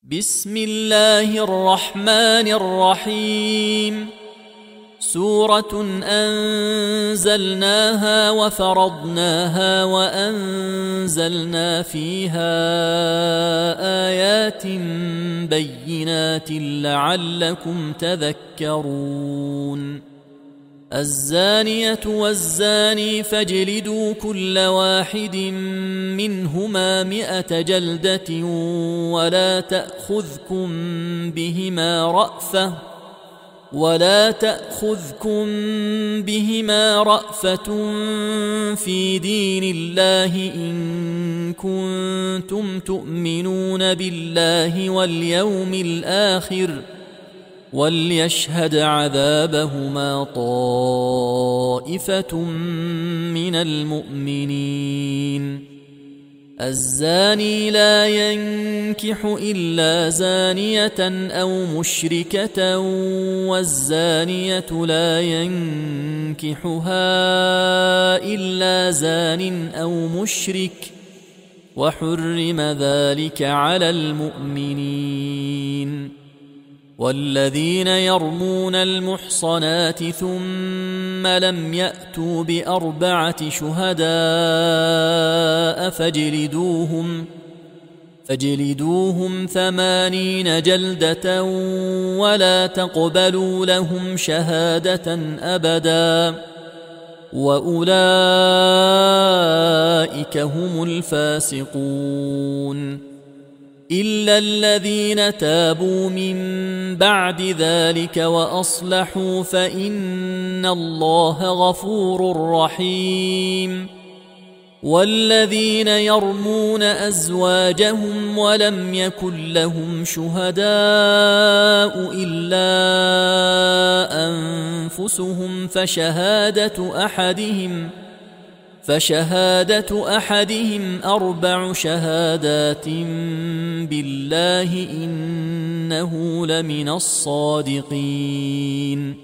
بسم الله الرحمن الرحيم. سورة أنزلناها وفرضناها وأنزلنا فيها آيات بينات لعلكم تذكرون. الزانية والزاني فاجلدوا كل واحد منهما 100 جلدة ولا تأخذكم بهما رأفة في دين الله إن كنتم تؤمنون بالله واليوم الآخر، وليشهد عذابهما طائفة من المؤمنين. الزاني لا ينكح إلا زانية أو مشركة، والزانية لا ينكحها إلا زان أو مشرك، وحرم ذلك على المؤمنين. والذين يرمون المحصنات ثم لم يأتوا ب4 شهداء فاجلدوهم 80 جلدة ولا تقبلوا لهم شهادة أبدا، وأولئك هم الفاسقون. إلا الذين تابوا من بعد ذلك وأصلحوا فإن الله غفور رحيم. والذين يرمون أزواجهم ولم يكن لهم شهداء إلا أنفسهم فشهادة أحدهم 4 شهادات بالله إنه لمن الصادقين.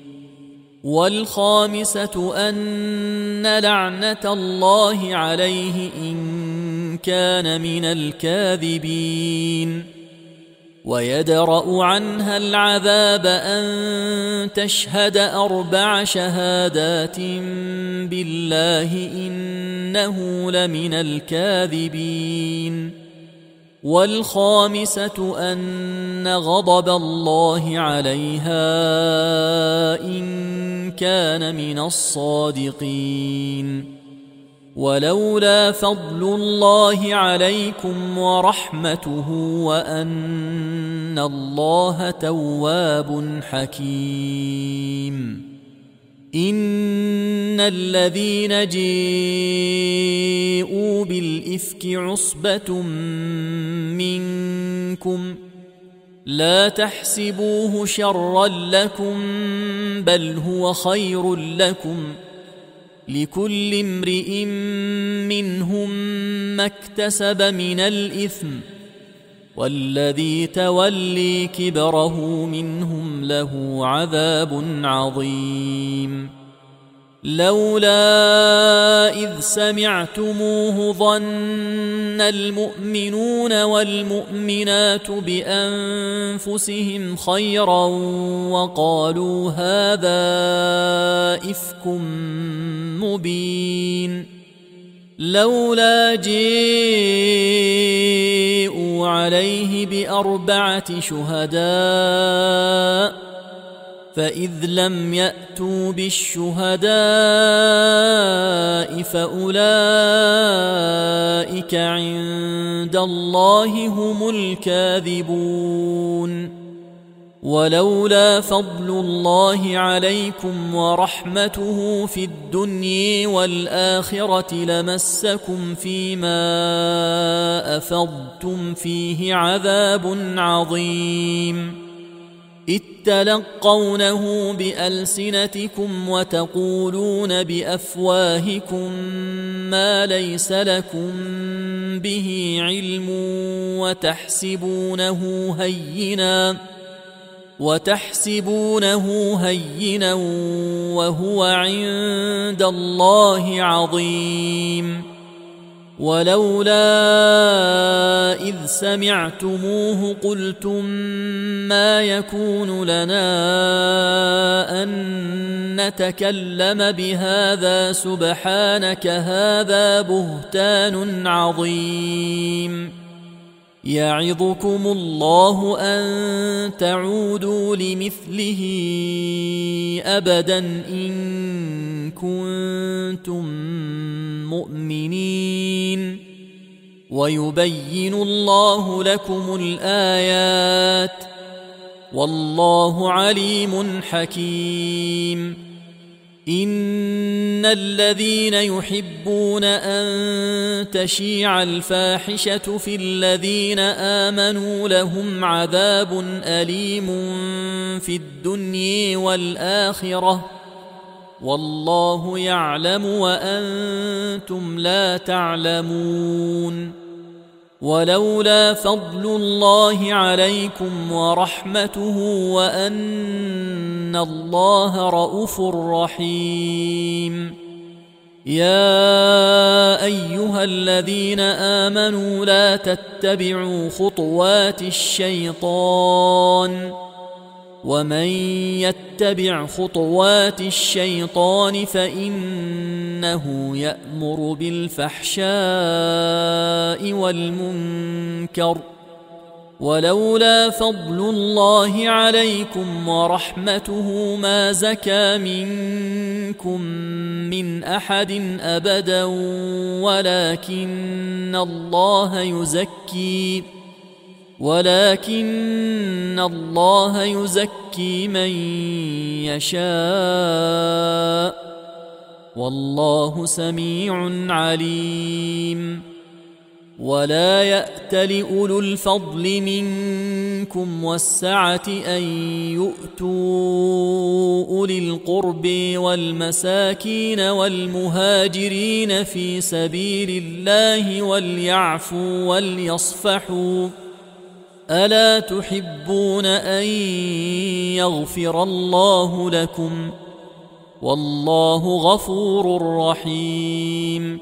والخامسة أن لعنة الله عليه إن كان من الكاذبين. ويدرأ عنها العذاب أن تشهد 4 شهادات بالله إنه لمن الكاذبين. والخامسة أن غضب الله عليها إن كان من الصادقين. ولولا فضل الله عليكم ورحمته وأن الله تواب حكيم. إن الذين جاءوا بالإفك عصبة منكم لا تحسبوه شرا لكم بل هو خير لكم، لكل امرئ منهم ما اكتسب من الإثم، والذي تولي كبره منهم له عذاب عظيم. لولا إذ سمعتموه ظن المؤمنون والمؤمنات بأنفسهم خيرا وقالوا هذا إفك مبين. لولا جاءوا عليه ب4 شهداء فإذ لم يأتوا بالشهداء فأولئك عند الله هم الكاذبون. ولولا فضل الله عليكم ورحمته في الدنيا والآخرة لمسكم فيما أفضتم فيه عذاب عظيم. إذ تلقونه بألسنتكم وتقولون بأفواهكم ما ليس لكم به علم وتحسبونه هينا وهو عند الله عظيم. ولولا إذ سمعتموه قلتم ما يكون لنا أن نتكلم بهذا سبحانك هذا بهتان عظيم يعظكم الله أن تعودوا لمثله أبدا إن كنتم مؤمنين ويبين الله لكم الآيات والله عليم حكيم إن الذين يحبون أن تشيع الفاحشة في الذين آمنوا لهم عذاب أليم في الدنيا والآخرة والله يعلم وأنتم لا تعلمون ولولا فضل الله عليكم ورحمته وأن الله رءوف رحيم يا أيها الذين آمنوا لا تتبعوا خطوات الشيطان ومن يتبع خطوات الشيطان فإنه يأمر بالفحشاء والمنكر ولولا فضل الله عليكم ورحمته ما زكى منكم من أحد أبدا ولكن الله يزكي من يشاء والله سميع عليم ولا يأتل أولو الفضل منكم والسعة أن يؤتوا أولي القرب والمساكين والمهاجرين في سبيل الله وليعفوا وليصفحوا ألا تحبون أن يغفر الله لكم والله غفور رحيم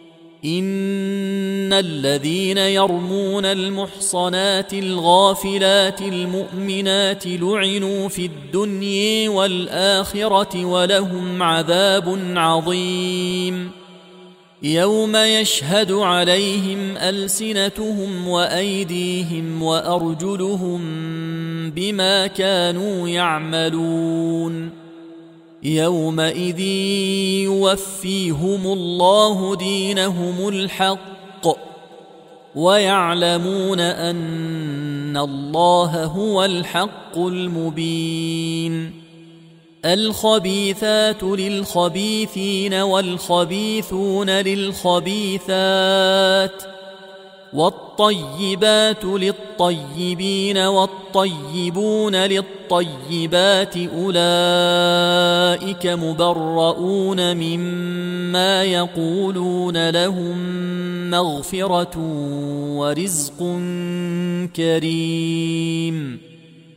إن الذين يرمون المحصنات الغافلات المؤمنات لعنوا في الدنيا والآخرة ولهم عذاب عظيم يوم يشهد عليهم ألسنتهم وأيديهم وأرجلهم بما كانوا يعملون يومئذ يوفيهم الله دينهم الحق ويعلمون أن الله هو الحق المبين الخبيثات للخبيثين والخبيثون للخبيثات والطيبات للطيبين والطيبون للطيبات أولئك مبرؤون مما يقولون لهم مغفرة ورزق كريم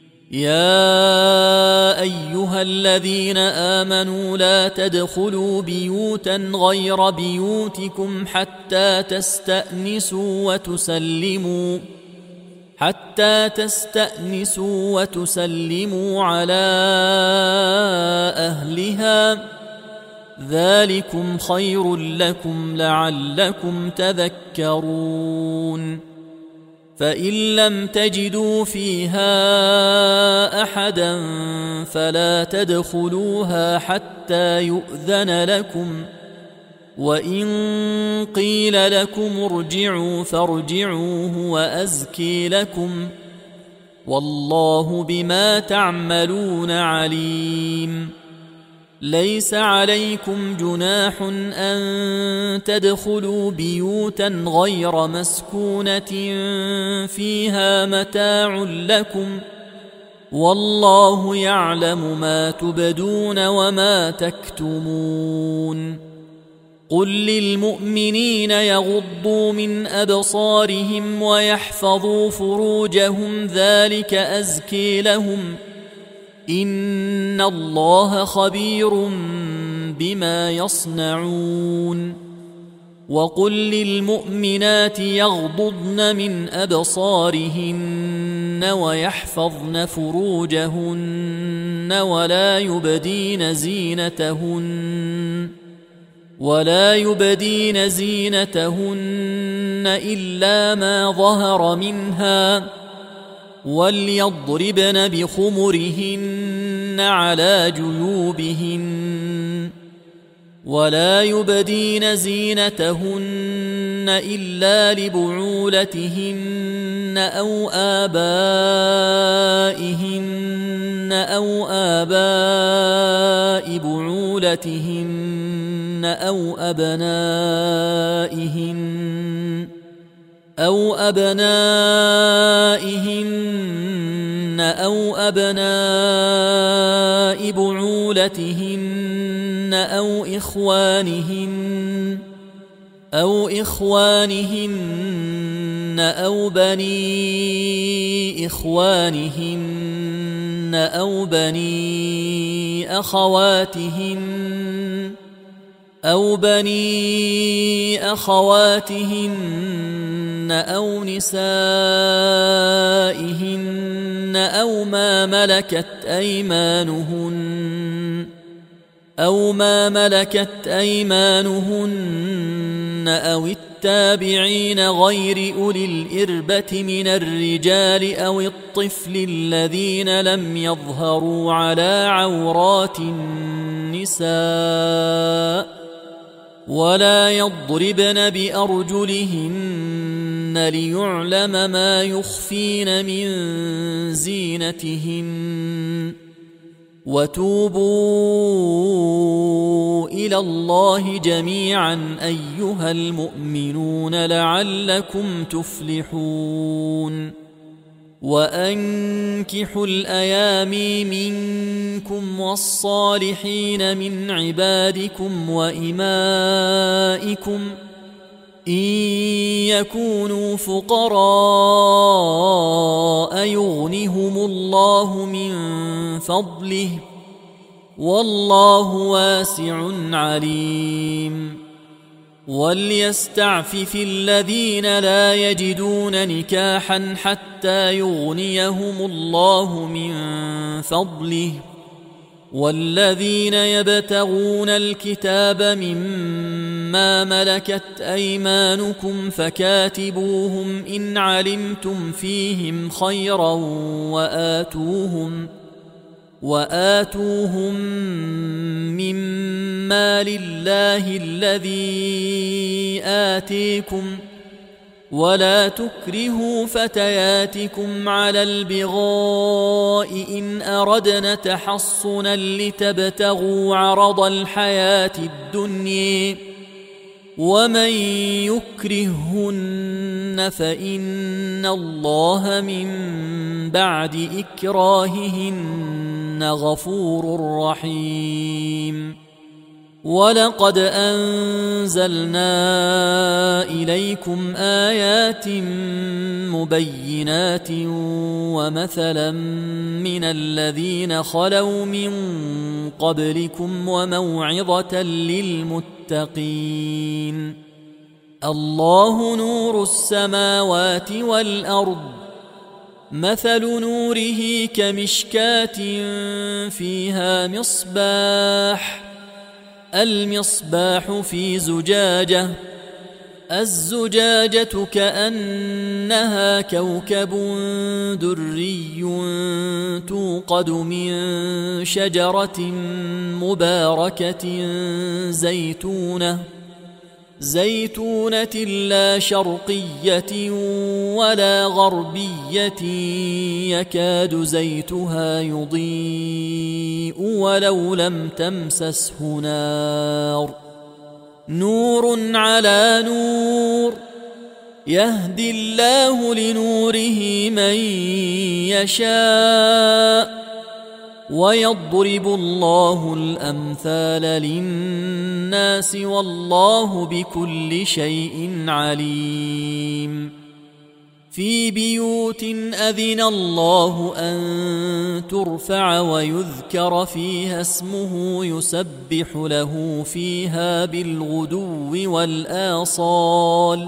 يا أيها الذين آمنوا لا تدخلوا بيوتا غير بيوتكم حتى تستأنسوا وتسلموا على أهلها ذلكم خير لكم لعلكم تذكرون فإن لم تجدوا فيها أحدا فلا تدخلوها حتى يؤذن لكم وإن قيل لكم ارجعوا فارجعوا هو أزكي لكم والله بما تعملون عليم ليس عليكم جناح أن تدخلوا بيوتا غير مسكونة فيها متاع لكم والله يعلم ما تبدون وما تكتمون قل للمؤمنين يغضوا من أبصارهم ويحفظوا فروجهم ذلك أزكي لهم إن الله خبير بما يصنعون وقل للمؤمنات يغضضن من أبصارهن ويحفظن فروجهن ولا يبدين زينتهن إلا ما ظهر منها وليضربن بخمرهن على جيوبهن ولا يبدين زينتهن إلا لبعولتهن أو آباء بعولتهن أو أبنائهن أو أبناء بعولتهن أو إخوانهن أو بني إخوانهن أو بني أخواتهن أو نسائهن أو ما ملكت أيمانهن أو التابعين غير أولي الإربة من الرجال أو الطفل الذين لم يظهروا على عورات النساء ولا يضربن بأرجلهن ليعلم ما يخفين من زينتهن وتوبوا إلى الله جميعا أيها المؤمنون لعلكم تفلحون وأنكحوا الأيام منكم والصالحين من عبادكم وإمائكم إن يكونوا فقراء يغنهم الله من فضله والله واسع عليم وليستعفف الذين لا يجدون نكاحا حتى يغنيهم الله من فضله والذين يبتغون الكتاب مما ملكت أيمانكم فكاتبوهم إن علمتم فيهم خيرا وآتوهم مما لله الذي آتيكم ولا تكرهوا فتياتكم على البغاء إن أردنا تحصنا لتبتغوا عرض الحياة الدنيا ومن يكرهن فإن الله من بعد إكراههن غفور رحيم ولقد أنزلنا إليكم آيات مبينات ومثلا من الذين خلوا من قبلكم وموعظة للمتقين الله نور السماوات والأرض مثل نوره كمشكاة فيها المصباح في زجاجة الزجاجة كأنها كوكب دري توقد من شجرة مباركة زيتونة لا شرقية ولا غربية يكاد زيتها يضيء ولو لم تمسسه نور على نور يهدي الله لنوره من يشاء ويضرب الله الأمثال للناس والله بكل شيء عليم في بيوت أذن الله أن ترفع ويذكر فيها اسمه يسبح له فيها بالغدو والآصال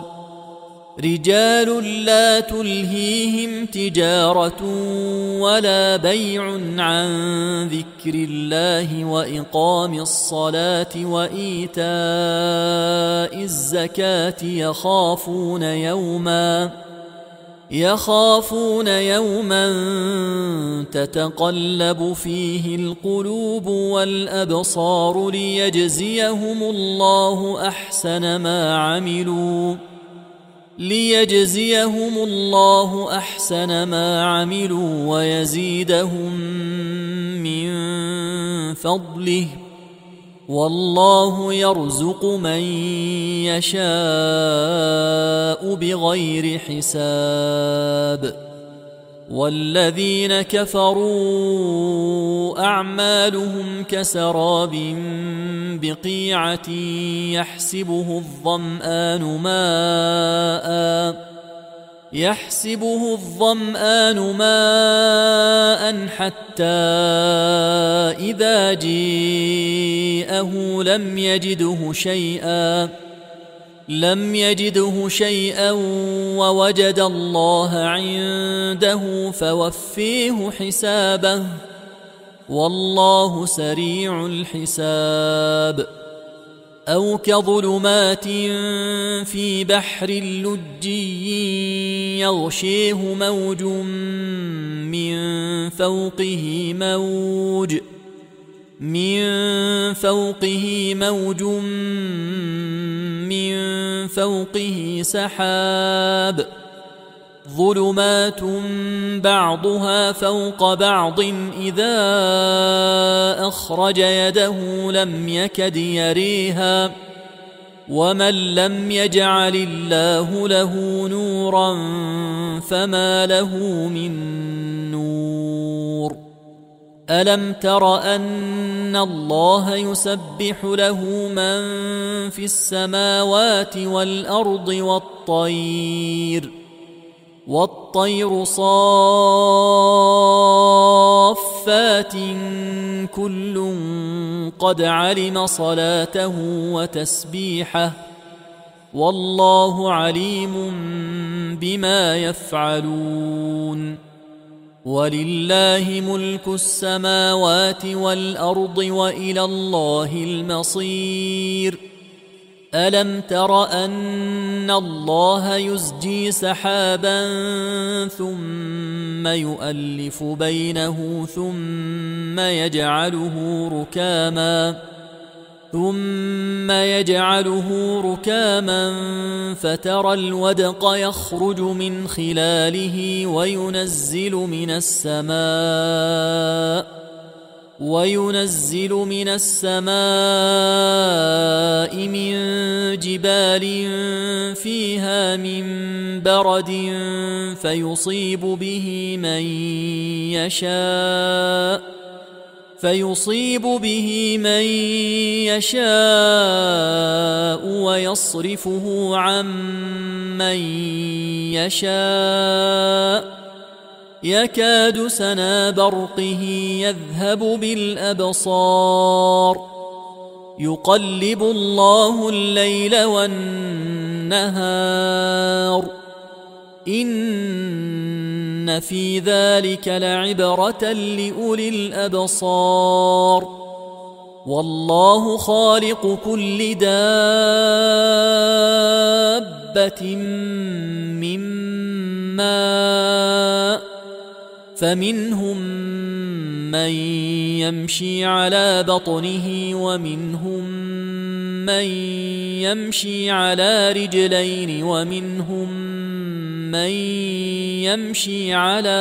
رجال لا تلهيهم تجارة ولا بيع عن ذكر الله وإقام الصلاة وإيتاء الزكاة يخافون يوما تتقلب فيه القلوب والأبصار ليجزيهم الله أحسن ما عملوا ويزيدهم من فضله والله يرزق من يشاء بغير حساب والذين كفروا أعمالهم كسراب بقيعة يحسبه الظمآن ماء حتى إذا جاءه لم يجده شيئا ووجد الله عنده فوفيه حسابه والله سريع الحساب أو كظلمات في بحر لجي يغشيه موج من فوقه سحاب ظلمات بعضها فوق بعض إذا أخرج يده لم يكد يريها ومن لم يجعل الله له نورا فما له من نور ألم تر أن الله يسبح له من في السماوات والأرض والطير صافات كل قد علم صلاته وتسبيحه والله عليم بما يفعلون ولله ملك السماوات والأرض وإلى الله المصير ألم تر أن الله يزجي سحابا ثم يؤلف بينه ثم يجعله ركاما فترى الودق يخرج من خلاله وينزل من السماء من جبال فيها من برد فيصيب به من يشاء ويصرفه عن من يشاء يكاد سنا برقه يذهب بالأبصار يقلب الله الليل والنهار إن في ذلك لعبرة لأولي الأبصار والله خالق كل دابة من ماء فمنهم من يمشي على بطنه ومنهم من يمشي على رجلين ومنهم من يمشي على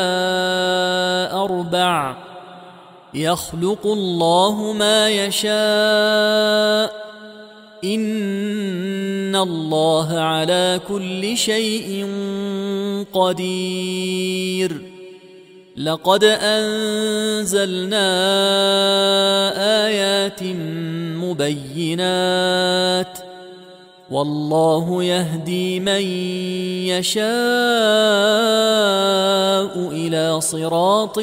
أربع يخلق الله ما يشاء إن الله على كل شيء قدير لقد أنزلنا آيات مبينات والله يهدي من يشاء إلى صراط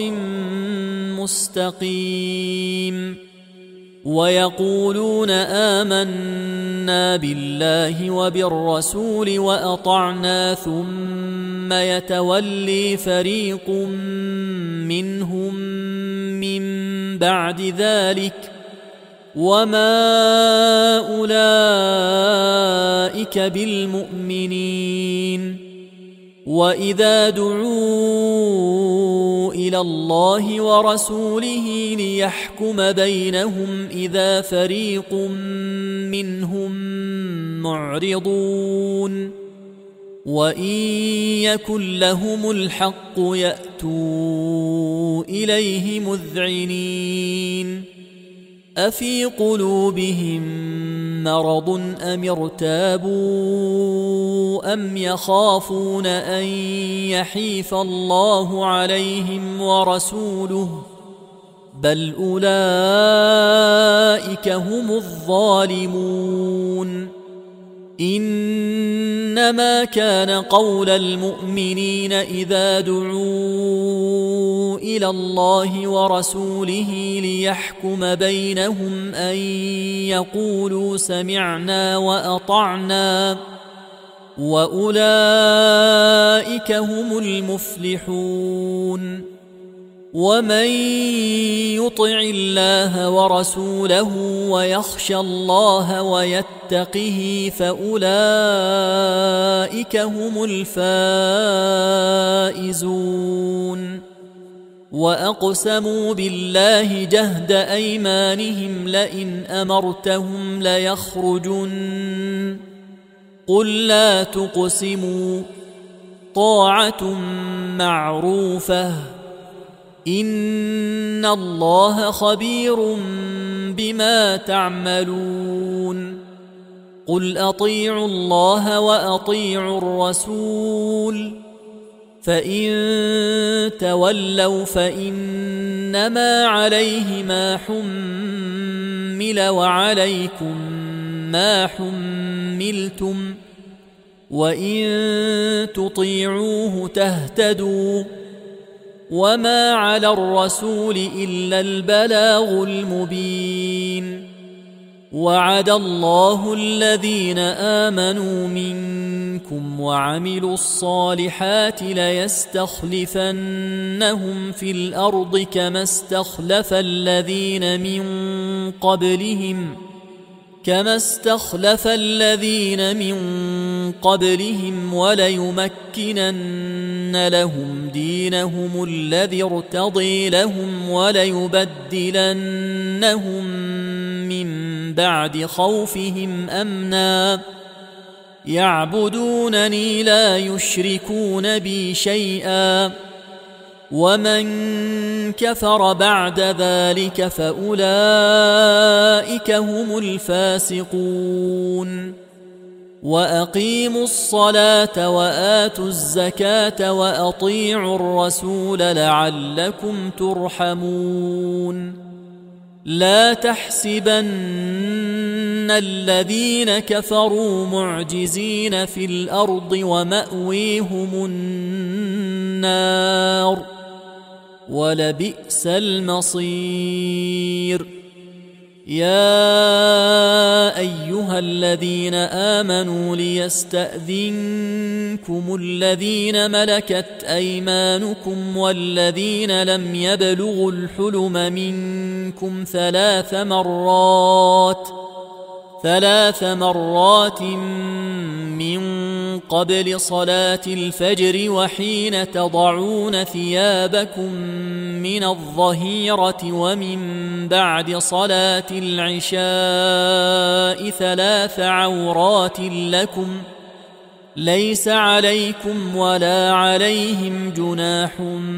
مستقيم. ويقولون آمنا بالله وبالرسول وأطعنا ثم يتولي فريق منهم من بعد ذلك وما أولئك بالمؤمنين. وإذا دعوا إلى الله ورسوله ليحكم بينهم إذا فريق منهم معرضون. وإن يكن لهم الحق يأتوا إليه مذعنين. أفي قلوبهم مرض أم ارتابوا أم يخافون أن يحيف الله عليهم ورسوله بل أولئك هم الظالمون. إنما كان قول المؤمنين إذا دعوا إلى الله ورسوله ليحكم بينهم أن يقولوا سمعنا وأطعنا وأولئك هم المفلحون. ومن يطع الله ورسوله ويخشى الله ويتقه فأولئك هم الفائزون. وأقسموا بالله جهد أيمانهم لئن أمرتهم ليخرجن قل لا تقسموا طاعة معروفة إن الله خبير بما تعملون. قل أطيعوا الله وأطيعوا الرسول فإن تولوا فإنما عليه ما حمل وعليكم ما حملتم وإن تطيعوه تهتدوا وما على الرسول إلا البلاغ المبين. وعد الله الذين آمنوا منكم وعملوا الصالحات ليستخلفنهم في الأرض كما استخلف الذين من قبلهم وليمكنن لهم دينهم الذي ارتضي لهم وليبدلنهم من بعد خوفهم أمنا يعبدونني لا يشركون بي شيئا ومن كفر بعد ذلك فأولئك هم الفاسقون. وأقيموا الصلاة وآتوا الزكاة وأطيعوا الرسول لعلكم ترحمون. لا تحسبن الذين كفروا معجزين في الأرض ومأويهم النار ولبئس المصير. يا أيها الذين آمنوا ليستأذنكم الذين ملكت أيمانكم والذين لم يبلغوا الحلم منكم ثلاث مرات من قبل صلاة الفجر وحين تضعون ثيابكم من الظهيرة ومن بعد صلاة العشاء 3 عورات لكم ليس عليكم ولا عليهم جناح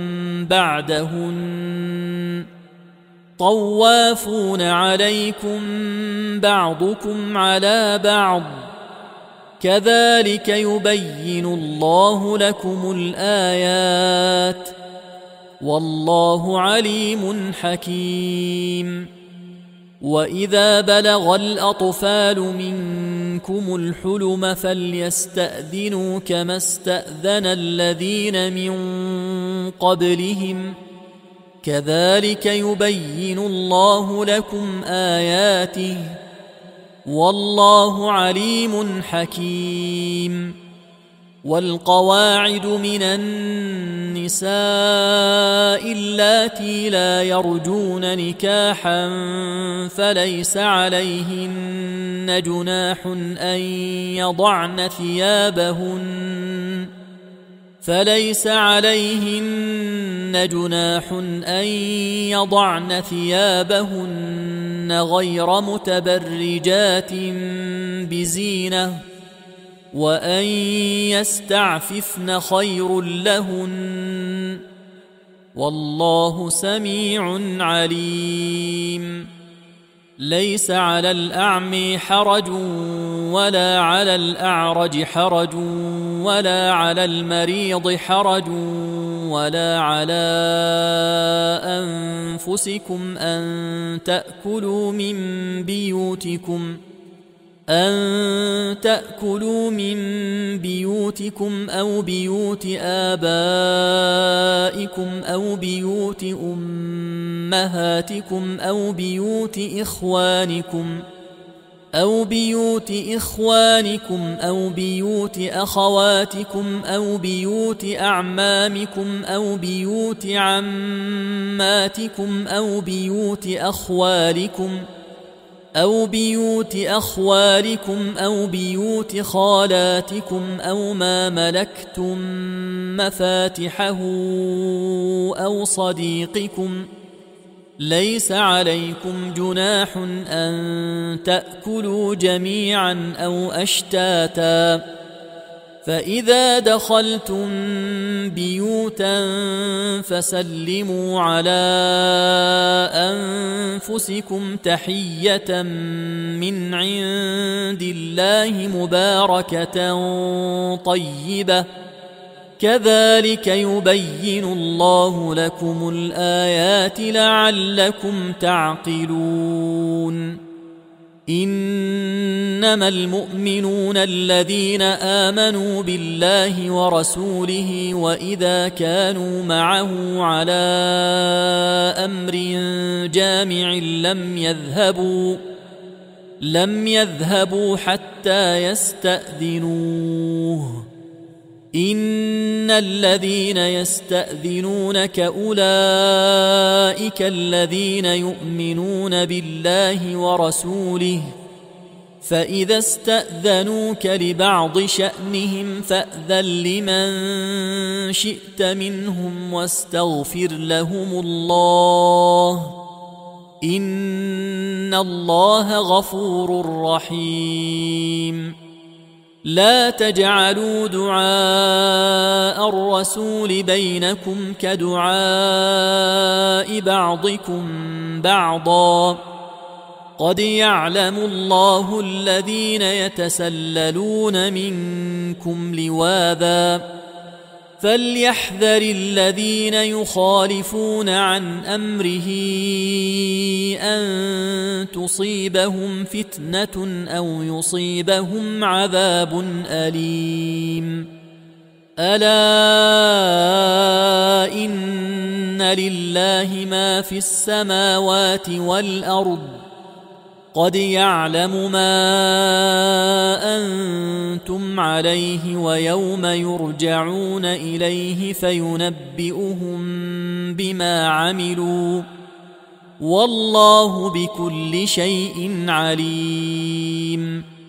بعدهن طوافون عليكم بعضكم على بعض كذلك يبين الله لكم الآيات والله عليم حكيم. وإذا بلغ الأطفال منكم منكم الحلم فليستأذنوا كما استأذن الذين من قبلهم كذلك يبين الله لكم آياته والله عليم حكيم. والقواعد من النساء اللاتي لا يرجون نكاحا فليس عليهن جناح أن يضعن ثيابهن غير متبرجات بزينة وأن يستعففن خير لهن والله سميع عليم. ليس على الأعمى حرج ولا على الأعرج حرج ولا على المريض حرج ولا على أنفسكم أن تأكلوا من بيوتكم أو بيوت آبائكم أو بيوت أمهاتكم أو بيوت إخوانكم أو بيوت أخواتكم أو بيوت أعمامكم أو بيوت عماتكم أو بيوت أخوالكم أو بيوت خالاتكم أو ما ملكتم مفاتحه أو صديقكم. ليس عليكم جناح أن تأكلوا جميعا أو أشتاتا فإذا دخلتم بيوتا فسلموا على أنفسكم تحية من عند الله مباركة طيبة كذلك يبين الله لكم الآيات لعلكم تعقلون. إنما المؤمنون الذين آمنوا بالله ورسوله وإذا كانوا معه على أمر جامع لم يذهبوا حتى يستأذنوه. إن الذين يستأذنونك أولئك الذين يؤمنون بالله ورسوله فإذا استأذنوك لبعض شأنهم فأذن لمن شئت منهم واستغفر لهم الله إن الله غفور رحيم. لا تجعلوا دعاء الرسول بينكم كدعاء بعضكم بعضا قد يعلم الله الذين يتسللون منكم لواذا فليحذر الذين يخالفون عن أمره أن تصيبهم فتنة أو يصيبهم عذاب أليم. ألا إن لله ما في السماوات والأرض قد يعلم ما أنتم عليه ويوم يرجعون إليه فينبئهم بما عملوا والله بكل شيء عليم.